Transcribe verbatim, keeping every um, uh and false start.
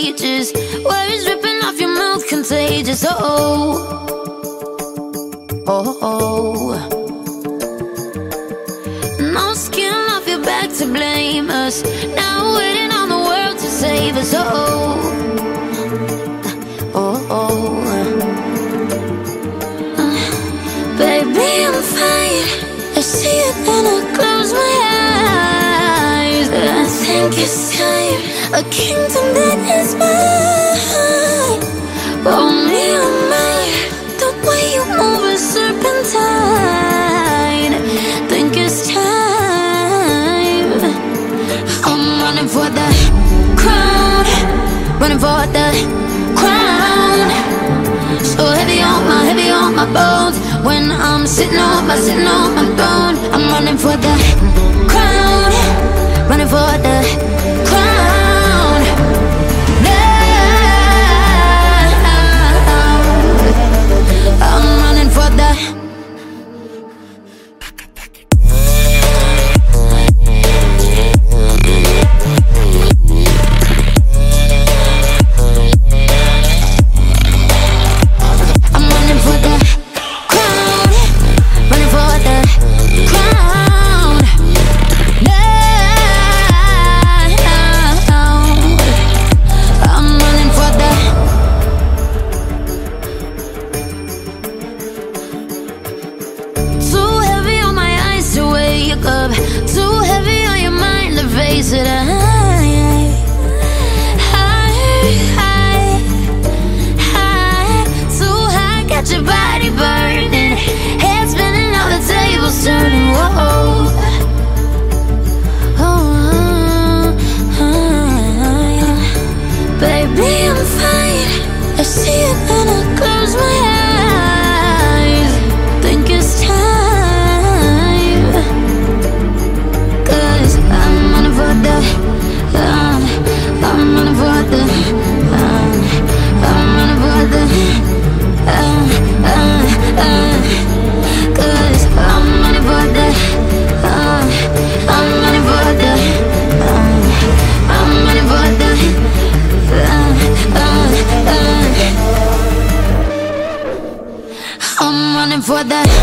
pages. Words ripping off your mouth, contagious. Oh, oh, oh. No skin off your back to blame us. Now waiting on the world to save us. Oh, oh, oh. Uh, baby, I'm fine. I see it and I close my eyes. I think it's time, a kingdom that is mine. Oh, me, oh, my, the way you move is serpentine. Think it's time. I'm running for the crown, running for the crown. So heavy on my, heavy on my bones. When I'm sitting on my, sitting on my throne, I'm running for the crown, running for the crown. Now I'm running for the. Too heavy on your mind to face it. I, I, I, I, too high, got your body burning, head spinning, all the tables turning. Whoa, oh, uh, uh, baby, I'm fine. I see it and I close my eyes. Think it's time. I'm running for the, um, I'm running for the, uh, uh, uh, cause I'm running for the, uh, I'm running for the, uh, I'm running for the, uh, uh, uh, I'm running for the.